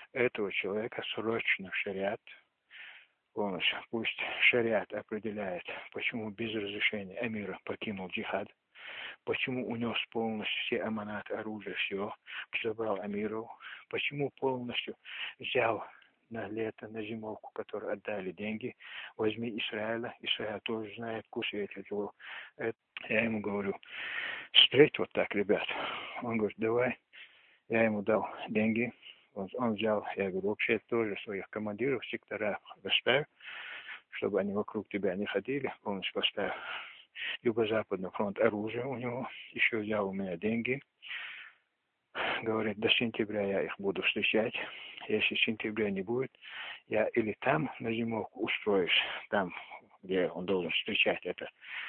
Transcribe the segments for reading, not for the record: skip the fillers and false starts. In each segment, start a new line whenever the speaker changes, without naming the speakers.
этого человека срочно в шариат полностью. Пусть шариат определяет, почему без разрешения эмира покинул джихад, почему унес полностью все аманаты, оружие, все, забрал эмиров, почему полностью взял на лето, на зимовку, которые отдали деньги, возьми Израиля, Израиль тоже знает, кушает его. Я ему говорю, встреть вот так, ребят. Он говорит, давай. Я ему дал деньги, он взял, я говорю, вообще тоже своих командиров, сектора расставь, чтобы они вокруг тебя не ходили, полностью поставь. Юго-западный фронт оружие у него, еще взял у меня деньги, говорит, до сентября я их буду встречать, если сентября не будет, я или там на зимовку устроюсь, там, где он должен встречать это,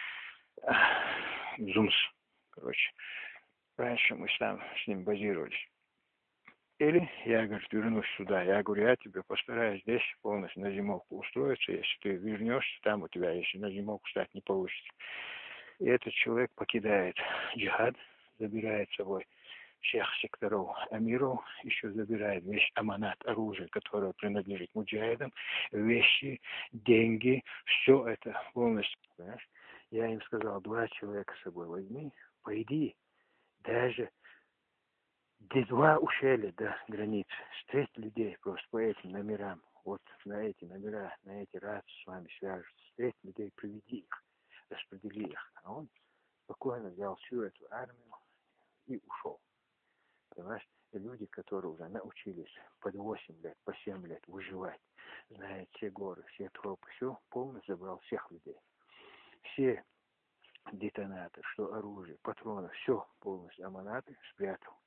ЗУМС, короче, раньше мы там с ним базировались. Или я, говорит, вернусь сюда. Я говорю, я тебе постараюсь здесь полностью на зимовку устроиться. Если ты вернешься, там у тебя, если на зимовку стать не получится. И этот человек покидает джихад, забирает с собой всех секторов амиров, еще забирает весь аманат, оружие, которое принадлежит муджахидам, вещи, деньги, все это полностью. Понимаешь? Я им сказал, 2 человека с собой возьми, пойди, даже где 2 ущелья до границы, встреть людей просто по этим номерам, вот на эти номера, на эти рации с вами свяжутся, встреть людей, приведи их, распредели их. А он спокойно взял всю эту армию и ушел. Понимаешь? И люди, которые уже научились под 8 лет, по 7 лет выживать, знают все горы, все тропы, все, полностью забрал всех людей. Все детонаторы, что оружие, патроны, все полностью аманаты спрятал.